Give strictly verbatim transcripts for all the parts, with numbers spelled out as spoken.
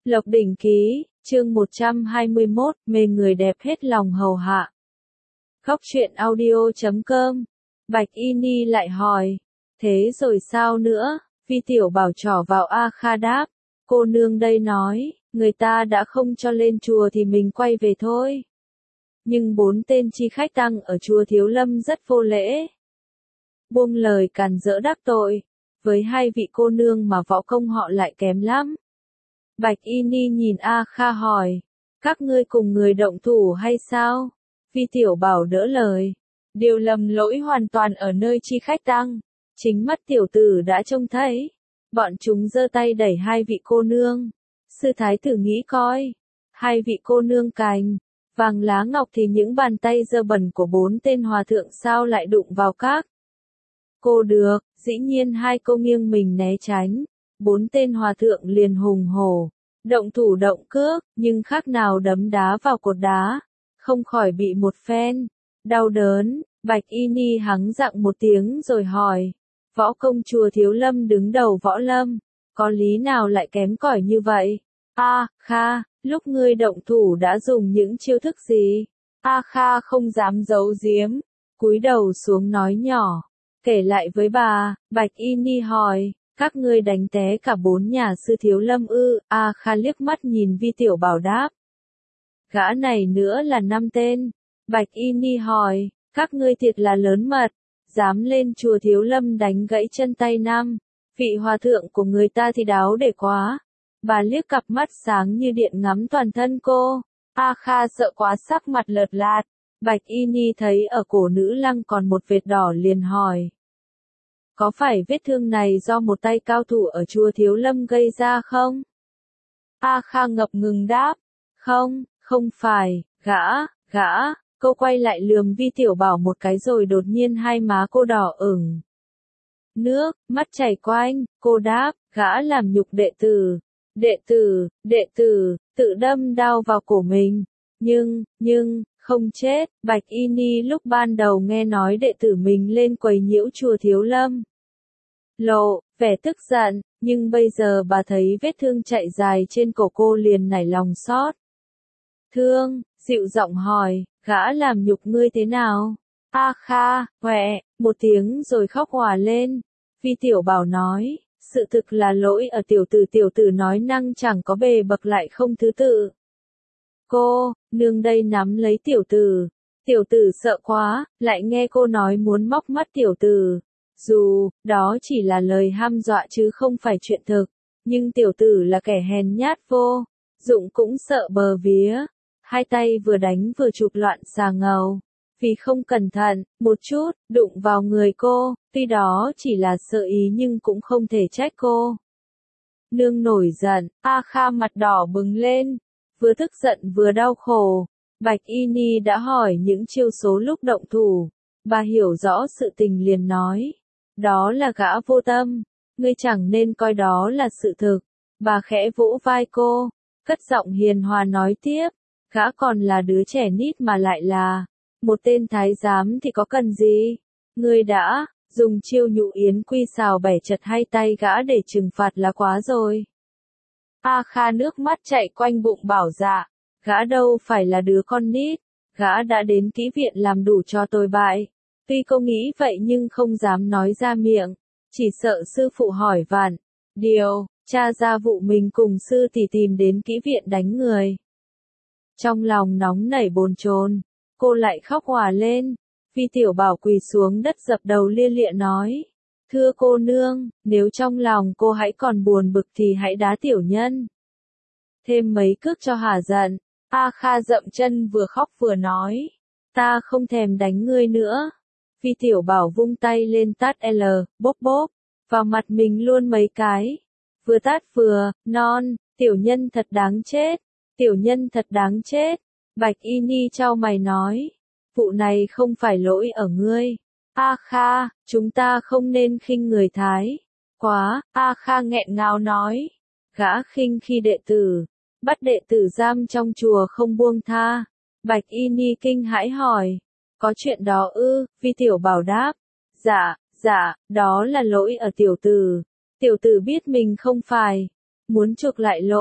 Lộc Đỉnh Ký, chương một trăm hai mươi mốt, mê người đẹp hết lòng hầu hạ. Góc truyện audio chấm com. Bạch Y Ni lại hỏi, thế rồi sao nữa? Vi Tiểu Bảo trỏ vào A Kha đáp, cô nương đây nói, người ta đã không cho lên chùa thì mình quay về thôi. Nhưng bốn tên chi khách tăng ở chùa Thiếu Lâm rất vô lễ. Buông lời càn rỡ đắc tội, với hai vị cô nương mà võ công họ lại kém lắm. Bạch Y Ni nhìn A Kha hỏi, các ngươi cùng người động thủ hay sao? Vi Tiểu Bảo đỡ lời, điều lầm lỗi hoàn toàn ở nơi chi khách tăng. Chính mắt tiểu tử đã trông thấy. Bọn chúng giơ tay đẩy hai vị cô nương. Sư thái tử nghĩ coi. Hai vị cô nương cành, vàng lá ngọc thì những bàn tay dơ bẩn của bốn tên hòa thượng sao lại đụng vào các cô được. Dĩ nhiên hai cô nghiêng mình né tránh. Bốn tên hòa thượng liền hùng hổ. Động thủ động cước, nhưng khác nào đấm đá vào cột đá. Không khỏi bị một phen đau đớn. Bạch Y Ni hắng giọng một tiếng rồi hỏi, võ công chùa Thiếu Lâm đứng đầu võ lâm, có lý nào lại kém cỏi như vậy? A Kha, lúc ngươi động thủ đã dùng những chiêu thức gì? A Kha không dám giấu giếm, cúi đầu xuống nói nhỏ, kể lại với bà. Bạch Y Ni hỏi, các ngươi đánh té cả bốn nhà sư Thiếu Lâm ư? A Kha liếc mắt nhìn Vi Tiểu Bảo đáp, gã này nữa là năm tên. Bạch Y Ni hỏi, các ngươi thiệt là lớn mật, dám lên chùa Thiếu Lâm đánh gãy chân tay năm vị hòa thượng của người ta thì đáo để quá. Bà liếc cặp mắt sáng như điện ngắm toàn thân cô. A Kha sợ quá sắc mặt lợt lạt. Bạch Y Ni thấy ở cổ nữ lăng còn một vệt đỏ liền hỏi, có phải vết thương này do một tay cao thủ ở chùa Thiếu Lâm gây ra không? A Kha ngập ngừng đáp, không, không phải, gã, gã. Cô quay lại lườm Vi Tiểu Bảo một cái rồi đột nhiên hai má cô đỏ ửng nước, mắt chảy quanh. Cô đáp, gã làm nhục đệ tử. Đệ tử, đệ tử, tự đâm đao vào cổ mình. Nhưng, nhưng, không chết. Bạch Y Ni lúc ban đầu nghe nói đệ tử mình lên quấy nhiễu chùa Thiếu Lâm, lộ vẻ tức giận, nhưng bây giờ bà thấy vết thương chạy dài trên cổ cô liền nảy lòng xót thương, dịu giọng hỏi, gã làm nhục ngươi thế nào? A Kha, quẹ, một tiếng rồi khóc òa lên. Vi Tiểu Bảo nói, sự thực là lỗi ở tiểu tử tiểu tử nói năng chẳng có bề bậc lại không thứ tự. Cô, nương đây nắm lấy tiểu tử. Tiểu tử sợ quá, lại nghe cô nói muốn móc mắt tiểu tử. Dù, đó chỉ là lời hăm dọa chứ không phải chuyện thực. Nhưng tiểu tử là kẻ hèn nhát vô dụng cũng sợ bờ vía. Hai tay vừa đánh vừa chụp loạn xà ngầu. Vì không cẩn thận, một chút, đụng vào người cô, tuy đó chỉ là sợ ý nhưng cũng không thể trách cô. Nương nổi giận, A Kha mặt đỏ bừng lên, vừa tức giận vừa đau khổ. Bạch Y Ni đã hỏi những chiêu số lúc động thủ. Bà hiểu rõ sự tình liền nói, đó là gã vô tâm, ngươi chẳng nên coi đó là sự thực. Bà khẽ vỗ vai cô, cất giọng hiền hòa nói tiếp, gã còn là đứa trẻ nít mà lại là một tên thái giám thì có cần gì? Ngươi đã dùng chiêu nhụ yến quy xào bẻ chật hai tay gã để trừng phạt là quá rồi. A Kha nước mắt chạy quanh bụng bảo dạ, gã đâu phải là đứa con nít, gã đã đến kỹ viện làm đủ cho tôi bại. Tuy cô nghĩ vậy nhưng không dám nói ra miệng, chỉ sợ sư phụ hỏi vạn điều, tra ra vụ mình cùng sư tỷ tìm đến kỹ viện đánh người. Trong lòng nóng nảy bồn chồn, cô lại khóc òa lên. Vi Tiểu Bảo quỳ xuống đất dập đầu lia lịa nói, thưa cô nương, nếu trong lòng cô hãy còn buồn bực thì hãy đá tiểu nhân thêm mấy cước cho hả giận. A Kha dậm chân vừa khóc vừa nói, ta không thèm đánh ngươi nữa. Vi Tiểu Bảo vung tay lên tát L, bốp bốp vào mặt mình luôn mấy cái, vừa tát vừa non, tiểu nhân thật đáng chết. Tiểu nhân thật đáng chết. Bạch Y Ni chau mày nói, vụ này không phải lỗi ở ngươi. A Kha, chúng ta không nên khinh người thái quá. A Kha nghẹn ngào nói, gã khinh khi đệ tử, bắt đệ tử giam trong chùa không buông tha. Bạch Y Ni kinh hãi hỏi, có chuyện đó ư? Vi Tiểu Bảo đáp, dạ, dạ, đó là lỗi ở tiểu tử. Tiểu tử biết mình không phải, muốn chuộc lại lỗi,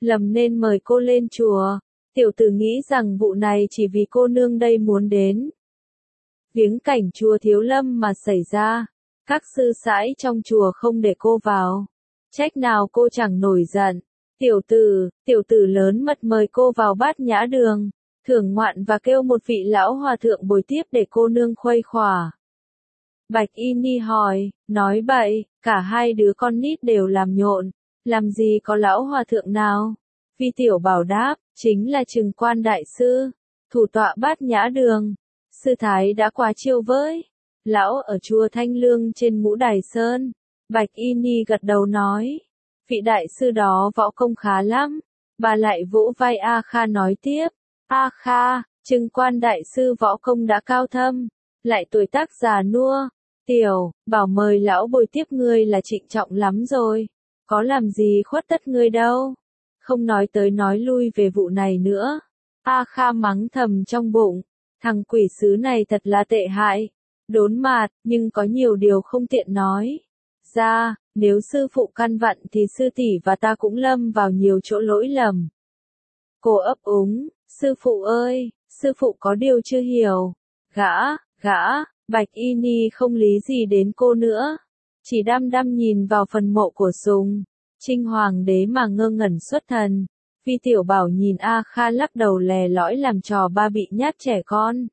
lầm nên mời cô lên chùa. Tiểu tử nghĩ rằng vụ này chỉ vì cô nương đây muốn đến viếng cảnh chùa Thiếu Lâm mà xảy ra. Các sư sãi trong chùa không để cô vào. Trách nào cô chẳng nổi giận. Tiểu tử, tiểu tử lớn mật mời cô vào Bát Nhã Đường, thưởng ngoạn và kêu một vị lão hòa thượng bồi tiếp để cô nương khuây khỏa. Bạch Y Ni hỏi, nói bậy, cả hai đứa con nít đều làm nhộn, làm gì có lão hòa thượng nào? Vi Tiểu Bảo đáp, chính là Trừng Quan đại sư, thủ tọa Bát Nhã Đường. Sư thái đã quá chiêu với lão ở chùa Thanh Lương trên Ngũ Đài Sơn. Bạch Y Ni gật đầu nói, vị đại sư đó võ công khá lắm. Bà lại vỗ vai A Kha nói tiếp, A Kha, Trừng Quan đại sư võ công đã cao thâm, lại tuổi tác già nua. Tiểu Bảo mời lão bồi tiếp ngươi là trịnh trọng lắm rồi, có làm gì khuất tất ngươi đâu. Không nói tới nói lui về vụ này nữa. A Kha mắng thầm trong bụng, thằng quỷ sứ này thật là tệ hại, đốn mạt, nhưng có nhiều điều không tiện nói ra, nếu sư phụ căn vặn thì sư tỷ và ta cũng lâm vào nhiều chỗ lỗi lầm. Cô ấp úng, sư phụ ơi, sư phụ có điều chưa hiểu. Gã, gã, Bạch Y Ni không lý gì đến cô nữa, chỉ đăm đăm nhìn vào phần mộ của Sùng Trinh Hoàng đế mà ngơ ngẩn xuất thần. Vi Tiểu Bảo nhìn A Kha lắc đầu lè lõi làm trò ba bị nhát trẻ con.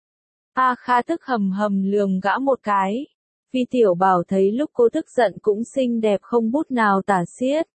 A Kha tức hầm hầm lườm gã một cái. Vi Tiểu Bảo thấy lúc cô tức giận cũng xinh đẹp không bút nào tả xiết.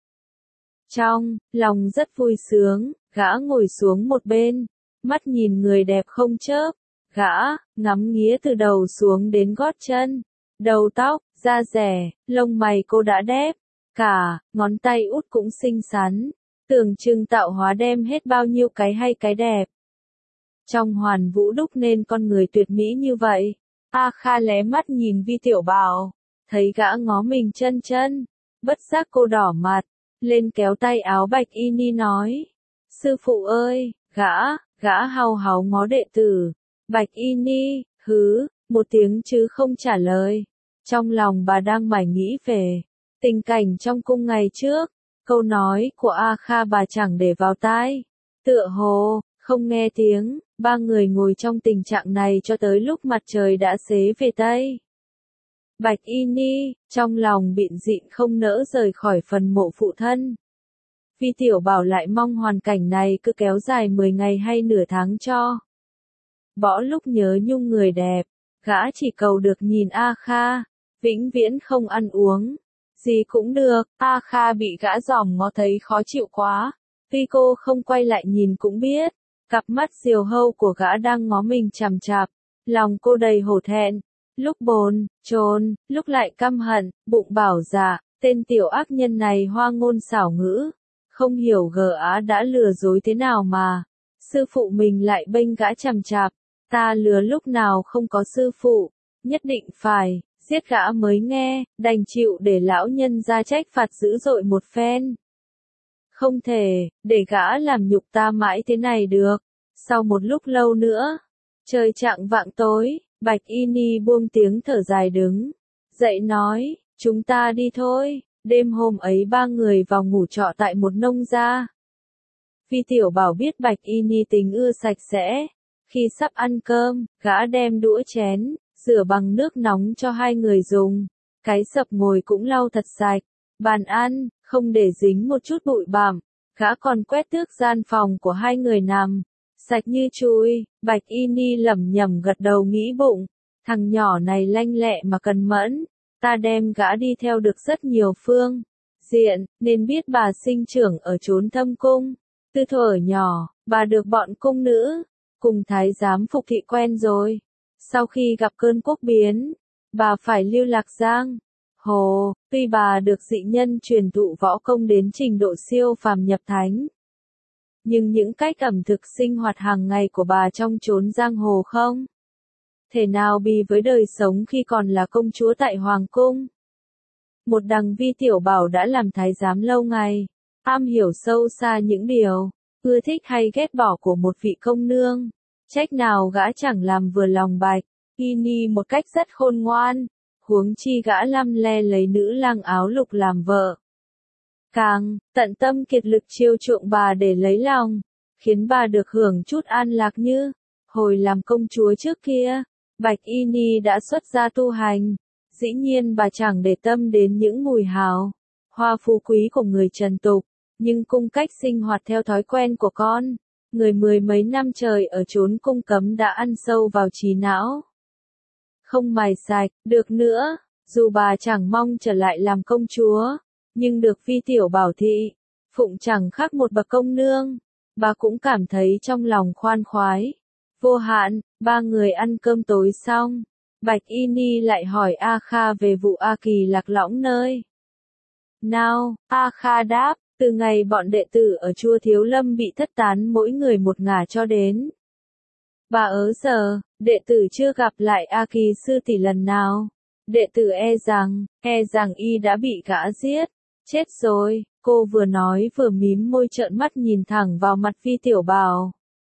Trong lòng rất vui sướng, gã ngồi xuống một bên, mắt nhìn người đẹp không chớp. Gã ngắm nghía từ đầu xuống đến gót chân, đầu tóc, da dẻ, lông mày cô đã đép, cả ngón tay út cũng xinh xắn, tưởng chừng tạo hóa đem hết bao nhiêu cái hay cái đẹp. Trong hoàn vũ đúc nên con người tuyệt mỹ như vậy. A Kha lé mắt nhìn Vi Tiểu Bảo, thấy gã ngó mình chân chân, bất giác cô đỏ mặt, lên kéo tay áo Bạch Y Ni nói, sư phụ ơi, gã, gã hau háu ngó đệ tử. Bạch Y Ni, hứ, một tiếng chứ không trả lời. Trong lòng bà đang mải nghĩ về tình cảnh trong cung ngày trước, câu nói của A Kha bà chẳng để vào tai. Tựa hồ, không nghe tiếng, ba người ngồi trong tình trạng này cho tới lúc mặt trời đã xế về Tây. Bạch Y Ni, trong lòng bịn dịn không nỡ rời khỏi phần mộ phụ thân. Vi Tiểu Bảo lại mong hoàn cảnh này cứ kéo dài mười ngày hay nửa tháng cho. Bỏ lúc nhớ nhung người đẹp, gã chỉ cầu được nhìn A Kha, vĩnh viễn không ăn uống. Gì cũng được, A Kha bị gã giòm ngó thấy khó chịu quá. Tuy cô không quay lại nhìn cũng biết, cặp mắt diều hâu của gã đang ngó mình chằm chằm, lòng cô đầy hổ thẹn, lúc bồn, chồn, lúc lại căm hận, bụng bảo dạ, tên tiểu ác nhân này hoa ngôn xảo ngữ, không hiểu gờ á đã lừa dối thế nào mà, sư phụ mình lại bênh gã chằm chằm, ta lừa lúc nào không có sư phụ, nhất định phải giết gã mới nghe, đành chịu để lão nhân ra trách phạt dữ dội một phen. Không thể, để gã làm nhục ta mãi thế này được. Sau một lúc lâu nữa, trời chạng vạng tối, Bạch Y Ni buông tiếng thở dài đứng dậy nói, chúng ta đi thôi. Đêm hôm ấy ba người vào ngủ trọ tại một nông gia. Vi Tiểu Bảo biết Bạch Y Ni tính ưa sạch sẽ. Khi sắp ăn cơm, gã đem đũa chén, rửa bằng nước nóng cho hai người dùng. Cái sập ngồi cũng lau thật sạch. Bàn ăn, không để dính một chút bụi bặm. Gã còn quét tước gian phòng của hai người nằm. Sạch như chùi. Bạch Y Ni lẩm nhẩm gật đầu nghĩ bụng. Thằng nhỏ này lanh lẹ mà cần mẫn. Ta đem gã đi theo được rất nhiều phương diện, nên biết bà sinh trưởng ở chốn thâm cung. Từ thuở nhỏ, bà được bọn cung nữ, cùng thái giám phục thị quen rồi. Sau khi gặp cơn quốc biến, bà phải lưu lạc giang hồ, tuy bà được dị nhân truyền thụ võ công đến trình độ siêu phàm nhập thánh. Nhưng những cách ẩm thực sinh hoạt hàng ngày của bà trong chốn giang hồ không thể nào bì với đời sống khi còn là công chúa tại Hoàng Cung. Một đằng Vi Tiểu Bảo đã làm thái giám lâu ngày, am hiểu sâu xa những điều, ưa thích hay ghét bỏ của một vị công nương. Trách nào gã chẳng làm vừa lòng Bạch Y Ni một cách rất khôn ngoan, huống chi gã lăm le lấy nữ lang áo lục làm vợ. càng tận tâm kiệt lực chiêu chuộng bà để lấy lòng, khiến bà được hưởng chút an lạc như hồi làm công chúa trước kia. Bạch Y Ni đã xuất gia tu hành, dĩ nhiên bà chẳng để tâm đến những mùi hào hoa phú quý của người trần tục, nhưng cung cách sinh hoạt theo thói quen của con người mười mấy năm trời ở chốn cung cấm đã ăn sâu vào trí não. Không mài sạch được nữa, dù bà chẳng mong trở lại làm công chúa, nhưng được Vi Tiểu Bảo thị phụng chẳng khác một bậc công nương, bà cũng cảm thấy trong lòng khoan khoái vô hạn. Ba người ăn cơm tối xong, Bạch Y Ni lại hỏi A Kha về vụ A Kỳ lạc lõng nơi nào. A Kha đáp, từ ngày bọn đệ tử ở chùa Thiếu Lâm bị thất tán mỗi người một ngả cho đến bà ớ giờ, đệ tử chưa gặp lại A Kỳ sư tỷ lần nào. Đệ tử e rằng, e rằng y đã bị gã giết, chết rồi. Cô vừa nói vừa mím môi trợn mắt nhìn thẳng vào mặt Vi Tiểu Bảo.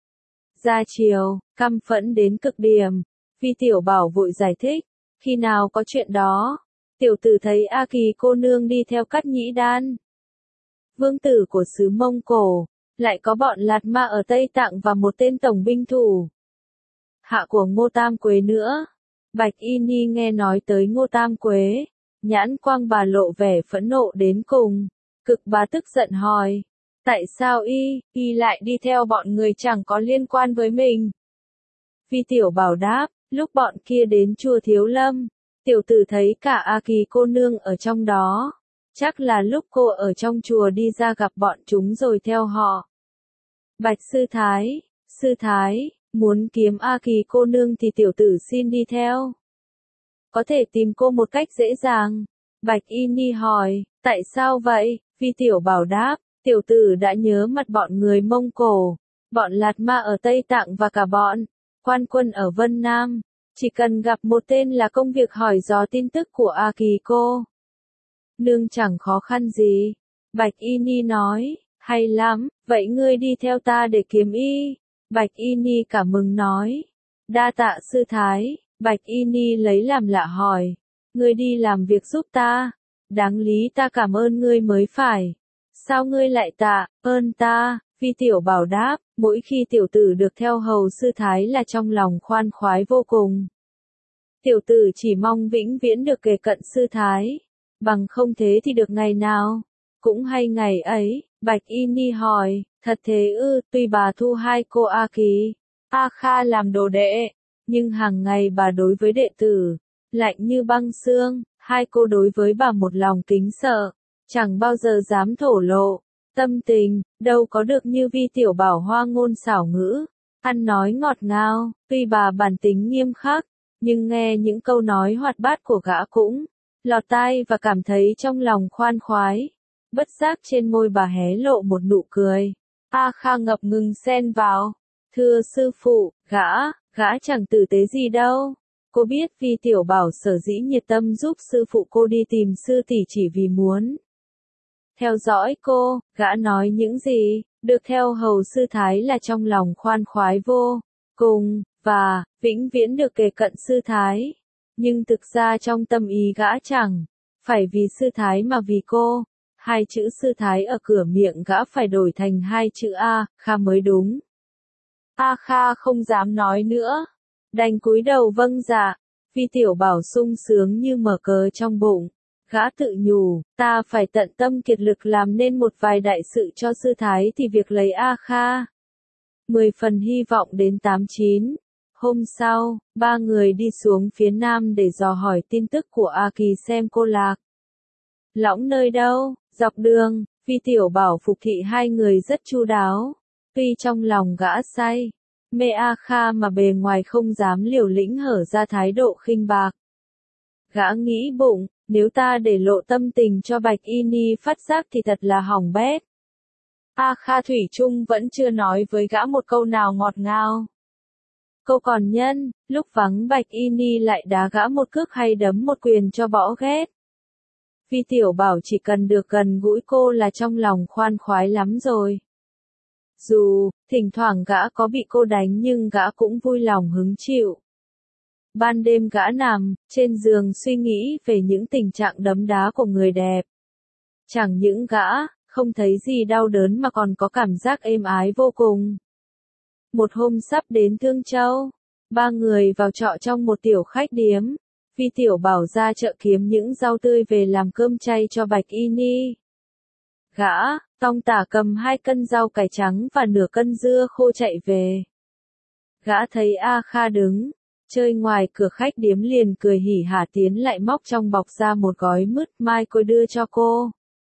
Ra chiều, căm phẫn đến cực điểm, Vi Tiểu Bảo vội giải thích, khi nào có chuyện đó, tiểu tử thấy A Kỳ cô nương đi theo Cát Nhĩ Đan, vương tử của xứ Mông Cổ, lại có bọn Lạt Ma ở Tây Tạng và một tên tổng binh thủ hạ của Ngô Tam Quế nữa. Bạch Y Ni nghe nói tới Ngô Tam Quế, nhãn quang bà lộ vẻ phẫn nộ đến cùng, cực bà tức giận hỏi, tại sao y, y lại đi theo bọn người chẳng có liên quan với mình? Vi Tiểu Bảo đáp, lúc bọn kia đến chùa Thiếu Lâm, tiểu tử thấy cả A Kỳ cô nương ở trong đó, chắc là lúc cô ở trong chùa đi ra gặp bọn chúng rồi theo họ. Bạch sư thái, sư thái, muốn kiếm A Kỳ cô nương thì tiểu tử xin đi theo. Có thể tìm cô một cách dễ dàng. Bạch Y Ni hỏi, tại sao vậy? Vi Tiểu Bảo đáp, tiểu tử đã nhớ mặt bọn người Mông Cổ, bọn Lạt Ma ở Tây Tạng và cả bọn quan quân ở Vân Nam. Chỉ cần gặp một tên là công việc hỏi dò tin tức của A Kỳ cô nương chẳng khó khăn gì. Bạch Y Ni nói, hay lắm, vậy ngươi đi theo ta để kiếm y. Bạch Y Ni cảm mừng nói, đa tạ sư thái. Bạch Y Ni lấy làm lạ hỏi, ngươi đi làm việc giúp ta, đáng lý ta cảm ơn ngươi mới phải. Sao ngươi lại tạ ơn ta? Vi Tiểu Bảo đáp, mỗi khi tiểu tử được theo hầu sư thái là trong lòng khoan khoái vô cùng. Tiểu tử chỉ mong vĩnh viễn được kề cận sư thái, bằng không thế thì được ngày nào cũng hay ngày ấy. Bạch Y Ni hỏi, thật thế ư? Tuy bà thu hai cô A Kỳ, A Kha làm đồ đệ, nhưng hàng ngày bà đối với đệ tử lạnh như băng xương. Hai cô đối với bà một lòng kính sợ, chẳng bao giờ dám thổ lộ tâm tình, đâu có được như Vi Tiểu Bảo hoa ngôn xảo ngữ, ăn nói ngọt ngào. Tuy bà bản tính nghiêm khắc, nhưng nghe những câu nói hoạt bát của gã cũng lọt tai và cảm thấy trong lòng khoan khoái. Bất giác trên môi bà hé lộ một nụ cười. A Kha ngập ngừng xen vào, thưa sư phụ, gã, gã chẳng tử tế gì đâu. Cô biết Vi Tiểu Bảo sở dĩ nhiệt tâm giúp sư phụ cô đi tìm sư tỷ chỉ vì muốn theo dõi cô. Gã nói những gì, được theo hầu sư thái là trong lòng khoan khoái vô cùng, và vĩnh viễn được kề cận sư thái. Nhưng thực ra trong tâm ý gã chẳng phải vì sư thái mà vì cô. Hai chữ sư thái ở cửa miệng gã phải đổi thành hai chữ A Kha mới đúng. A Kha không dám nói nữa, đành cúi đầu vâng dạ. Vi Tiểu Bảo sung sướng như mở cờ trong bụng. Gã tự nhủ, ta phải tận tâm kiệt lực làm nên một vài đại sự cho sư thái thì việc lấy A Kha mười phần hy vọng đến tám chín. Hôm sau, ba người đi xuống phía nam để dò hỏi tin tức của A Kỳ xem cô lạc lõng nơi đâu. Dọc đường, Vi Tiểu Bảo phục thị hai người rất chu đáo. Tuy trong lòng gã say mê A Kha mà bề ngoài không dám liều lĩnh hở ra thái độ khinh bạc. Gã nghĩ bụng, nếu ta để lộ tâm tình cho Bạch Y Ni phát giác thì thật là hỏng bét. A Kha thủy chung vẫn chưa nói với gã một câu nào ngọt ngào. Câu còn nhân, lúc vắng Bạch Y Ni lại đá gã một cước hay đấm một quyền cho bỏ ghét. Vi Tiểu Bảo chỉ cần được gần gũi cô là trong lòng khoan khoái lắm rồi. Dù, thỉnh thoảng gã có bị cô đánh nhưng gã cũng vui lòng hứng chịu. Ban đêm gã nằm trên giường suy nghĩ về những tình trạng đấm đá của người đẹp. Chẳng những gã, không thấy gì đau đớn mà còn có cảm giác êm ái vô cùng. Một hôm sắp đến Thương Châu, ba người vào trọ trong một tiểu khách điếm. Vi Tiểu Bảo ra chợ kiếm những rau tươi về làm cơm chay cho Bạch Y Ni. Gã, Tong Tả cầm hai cân rau cải trắng và nửa cân dưa khô chạy về. Gã thấy A Kha đứng chơi ngoài cửa khách điếm liền cười hỉ hả tiến lại móc trong bọc ra một gói mứt mai cô đưa cho cô.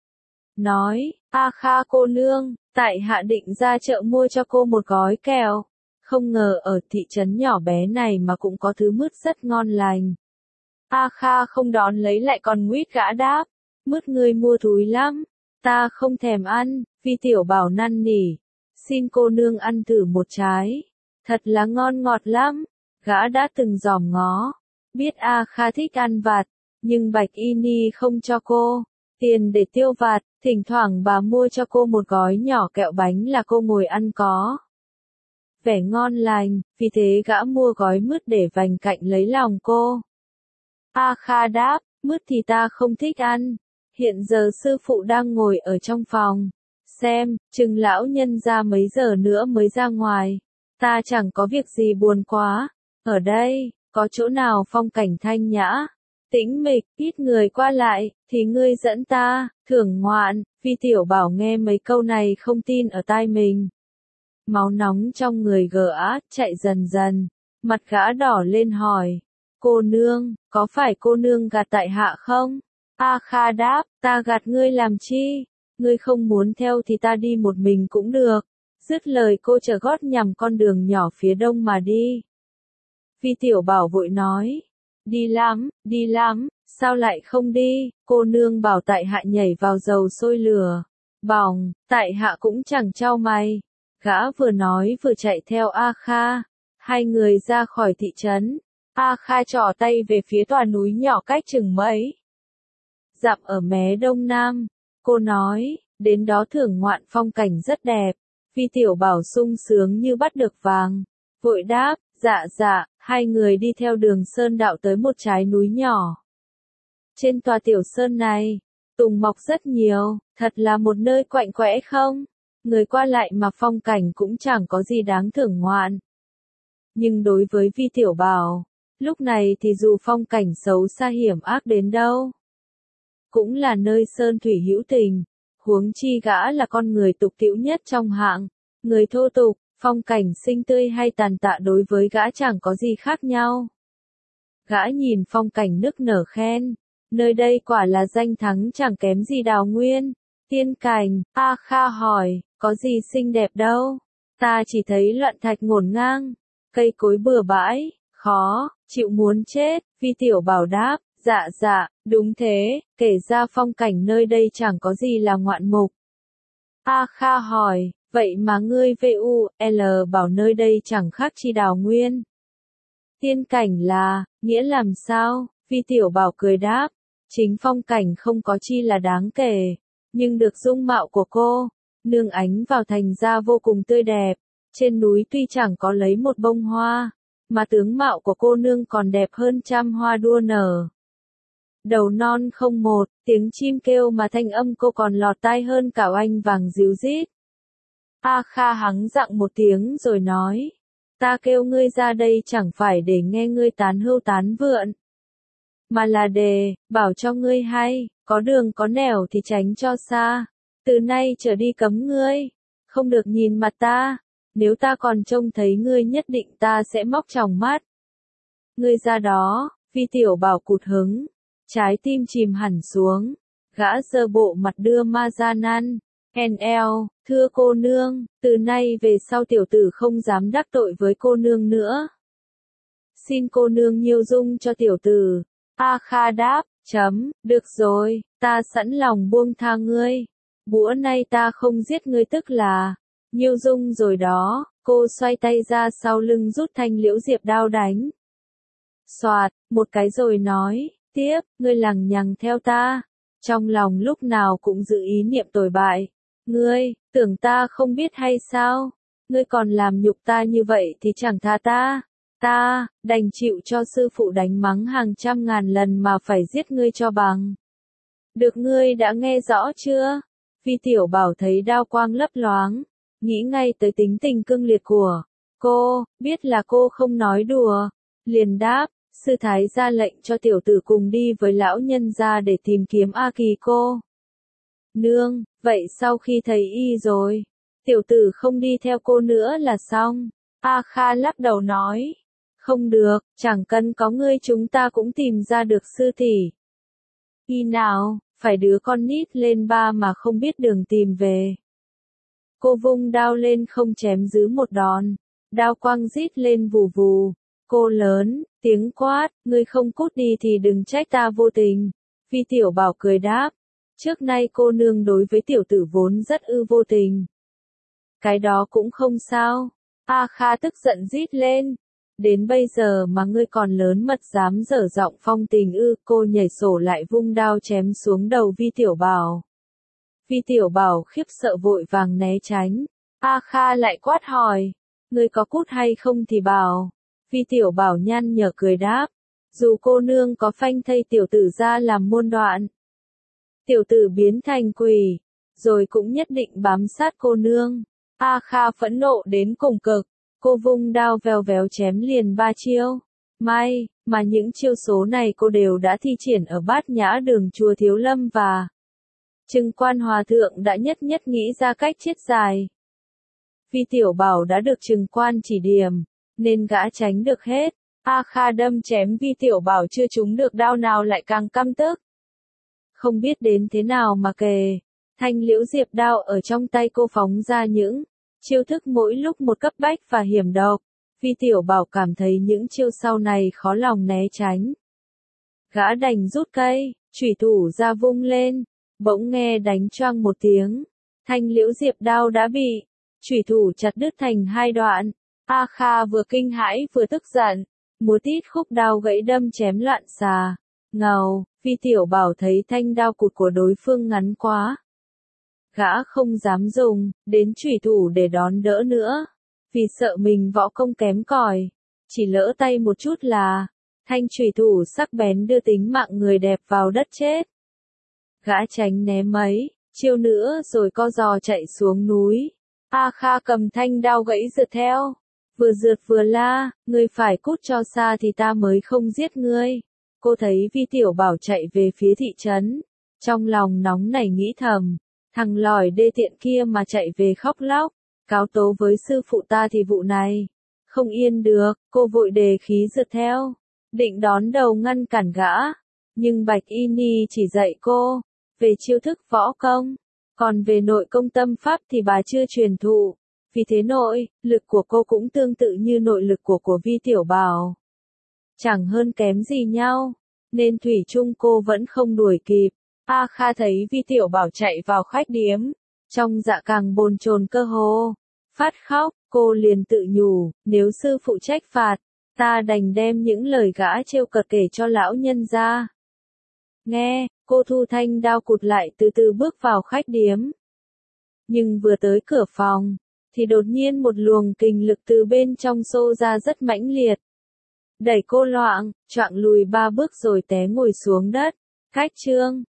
Nói, A Kha cô nương, tại hạ định ra chợ mua cho cô một gói kẹo. Không ngờ ở thị trấn nhỏ bé này mà cũng có thứ mứt rất ngon lành. A Kha không đón lấy lại còn nguyết gã đáp, mứt ngươi mua thúi lắm, ta không thèm ăn. Vi Tiểu Bảo năn nỉ, xin cô nương ăn thử một trái, thật là ngon ngọt lắm. Gã đã từng dòm ngó, biết A Kha thích ăn vặt, nhưng Bạch Y Ni không cho cô tiền để tiêu vặt, thỉnh thoảng bà mua cho cô một gói nhỏ kẹo bánh là cô ngồi ăn có vẻ ngon lành, vì thế gã mua gói mứt để vành cạnh lấy lòng cô. A Kha đáp, mứt thì ta không thích ăn, hiện giờ sư phụ đang ngồi ở trong phòng, xem, chừng lão nhân ra mấy giờ nữa mới ra ngoài, ta chẳng có việc gì buồn quá, ở đây, có chỗ nào phong cảnh thanh nhã, tĩnh mịch, ít người qua lại, thì ngươi dẫn ta, thưởng ngoạn. Vi Tiểu Bảo nghe mấy câu này không tin ở tai mình. Máu nóng trong người gã chạy dần dần, mặt gã đỏ lên hỏi, cô nương, có phải cô nương gạt tại hạ không? A Kha đáp, ta gạt ngươi làm chi, ngươi không muốn theo thì ta đi một mình cũng được. Dứt lời cô trở gót nhằm con đường nhỏ phía đông mà đi. Vi Tiểu Bảo vội nói, đi lắm, đi lắm, sao lại không đi, cô nương bảo tại hạ nhảy vào dầu sôi lửa, bỏng, tại hạ cũng chẳng trao mày. Gã vừa nói vừa chạy theo A Kha, hai người ra khỏi thị trấn. A Kha trỏ tay về phía tòa núi nhỏ cách chừng mấy dặm ở mé đông nam, cô nói, đến đó thưởng ngoạn phong cảnh rất đẹp. Vi Tiểu Bảo sung sướng như bắt được vàng, vội đáp, dạ dạ, hai người đi theo đường sơn đạo tới một trái núi nhỏ. Trên tòa tiểu sơn này, tùng mọc rất nhiều, thật là một nơi quạnh quẽ không? Người qua lại mà phong cảnh cũng chẳng có gì đáng thưởng ngoạn. Nhưng đối với Vi Tiểu Bảo, lúc này thì dù phong cảnh xấu xa hiểm ác đến đâu, cũng là nơi sơn thủy hữu tình, huống chi gã là con người tục tĩu nhất trong hạng, người thô tục, phong cảnh xinh tươi hay tàn tạ đối với gã chẳng có gì khác nhau. Gã nhìn phong cảnh nức nở khen, nơi đây quả là danh thắng chẳng kém gì Đào Nguyên, tiên cảnh. A Kha hỏi, có gì xinh đẹp đâu, ta chỉ thấy loạn thạch ngổn ngang, cây cối bừa bãi, khó, chịu muốn chết. Vi Tiểu Bảo đáp, dạ dạ, đúng thế, kể ra phong cảnh nơi đây chẳng có gì là ngoạn mục. A Kha hỏi, vậy mà ngươi vu lờ bảo nơi đây chẳng khác chi Đào Nguyên. Tiên cảnh là, nghĩa làm sao? Vi Tiểu Bảo cười đáp, chính phong cảnh không có chi là đáng kể, nhưng được dung mạo của cô, nương ánh vào thành ra vô cùng tươi đẹp. Trên núi tuy chẳng có lấy một bông hoa, mà tướng mạo của cô nương còn đẹp hơn trăm hoa đua nở. Đầu non không một, tiếng chim kêu mà thanh âm cô còn lọt tai hơn cả oanh vàng ríu rít. A Kha hắng giọng một tiếng rồi nói, ta kêu ngươi ra đây chẳng phải để nghe ngươi tán hưu tán vượn, mà là để bảo cho ngươi hay, có đường có nẻo thì tránh cho xa, từ nay trở đi cấm ngươi, không được nhìn mặt ta, nếu ta còn trông thấy ngươi nhất định ta sẽ móc tròng mắt. Ngươi ra đó. Vi Tiểu Bảo cụt hứng, trái tim chìm hẳn xuống, gã giơ bộ mặt đưa ma ra năn, en eo, thưa cô nương, từ nay về sau tiểu tử không dám đắc tội với cô nương nữa. Xin cô nương nhiêu dung cho tiểu tử. A Kha đáp, chấm, được rồi, ta sẵn lòng buông tha ngươi. Bữa nay ta không giết ngươi tức là nhiêu dung rồi đó. Cô xoay tay ra sau lưng rút thanh liễu diệp đao đánh. Soạt, một cái rồi nói, tiếp, ngươi lằng nhằng theo ta. Trong lòng lúc nào cũng giữ ý niệm tồi bại. Ngươi, tưởng ta không biết hay sao? Ngươi còn làm nhục ta như vậy thì chẳng tha ta. Ta, đành chịu cho sư phụ đánh mắng hàng trăm ngàn lần mà phải giết ngươi cho bằng. Được, ngươi đã nghe rõ chưa? Vi Tiểu Bảo thấy đao quang lấp loáng, nghĩ ngay tới tính tình cương liệt của cô, biết là cô không nói đùa, liền đáp, sư thái ra lệnh cho tiểu tử cùng đi với lão nhân gia để tìm kiếm A Kỳ cô. Nương, vậy sau khi thấy y rồi, tiểu tử không đi theo cô nữa là xong. A Kha lắc đầu nói, không được, chẳng cần có ngươi chúng ta cũng tìm ra được sư tỷ. Y nào, phải đứa con nít lên ba mà không biết đường tìm về. Cô vung đao lên không chém giữ một đòn, đao quang rít lên vù vù. Cô lớn, tiếng quát, ngươi không cút đi thì đừng trách ta vô tình. Vi Tiểu Bảo cười đáp, trước nay cô nương đối với tiểu tử vốn rất ư vô tình. Cái đó cũng không sao. A Kha tức giận rít lên. Đến bây giờ mà ngươi còn lớn mật dám dở giọng phong tình ư? Cô nhảy sổ lại vung đao chém xuống đầu Vi Tiểu Bảo. Vi Tiểu Bảo khiếp sợ vội vàng né tránh. A Kha lại quát hỏi, ngươi có cút hay không thì bảo. Vi Tiểu Bảo nhăn nhở cười đáp, dù cô nương có phanh thây tiểu tử ra làm muôn đoạn, tiểu tử biến thành quỷ, rồi cũng nhất định bám sát cô nương. A Kha phẫn nộ đến cùng cực, cô vung đao vèo véo chém liền ba chiêu. May, mà những chiêu số này cô đều đã thi triển ở Bát Nhã Đường chùa Thiếu Lâm và Trừng Quan Hòa Thượng đã nhất nhất nghĩ ra cách chết dài. Vi Tiểu Bảo đã được Trừng Quan chỉ điểm, nên gã tránh được hết. A Kha đâm chém Vi Tiểu Bảo chưa trúng được đao nào lại càng căm tức. Không biết đến thế nào mà kề, thanh liễu diệp đao ở trong tay cô phóng ra những chiêu thức mỗi lúc một cấp bách và hiểm độc. Vi Tiểu Bảo cảm thấy những chiêu sau này khó lòng né tránh. Gã đành rút cây, chủy thủ ra vung lên, bỗng nghe đánh choang một tiếng. Thanh liễu diệp đao đã bị chủy thủ chặt đứt thành hai đoạn. A Kha vừa kinh hãi vừa tức giận, múa tít khúc đao gãy đâm chém loạn xà. Ngầu, Vi Tiểu Bảo thấy thanh đao cụt của đối phương ngắn quá. Gã không dám dùng đến chủy thủ để đón đỡ nữa, vì sợ mình võ công kém cỏi, chỉ lỡ tay một chút là thanh chủy thủ sắc bén đưa tính mạng người đẹp vào đất chết. Gã tránh né mấy chiêu nữa rồi co giò chạy xuống núi. A Kha cầm thanh đao gãy rượt theo, vừa rượt vừa la, ngươi phải cút cho xa thì ta mới không giết ngươi. Cô thấy Vi Tiểu Bảo chạy về phía thị trấn, trong lòng nóng nảy nghĩ thầm, thằng lòi đê tiện kia mà chạy về khóc lóc, cáo tố với sư phụ ta thì vụ này không yên được. Cô vội đề khí rượt theo, định đón đầu ngăn cản gã, nhưng Bạch Y Ni chỉ dạy cô về chiêu thức võ công, còn về nội công tâm pháp thì bà chưa truyền thụ. Vì thế nội lực của cô cũng tương tự như nội lực của của Vi Tiểu Bảo, chẳng hơn kém gì nhau, nên thủy chung cô vẫn không đuổi kịp. A Kha thấy Vi Tiểu Bảo chạy vào khách điếm, trong dạ càng bồn chồn cơ hồ phát khóc, cô liền tự nhủ, nếu sư phụ trách phạt, ta đành đem những lời gã trêu cợt kể cho lão nhân gia nghe. Cô thu thanh đao cụt lại từ từ bước vào khách điếm. Nhưng vừa tới cửa phòng, thì đột nhiên một luồng kình lực từ bên trong xô ra rất mãnh liệt, đẩy cô loạng choạng lùi ba bước rồi té ngồi xuống đất. Cách chương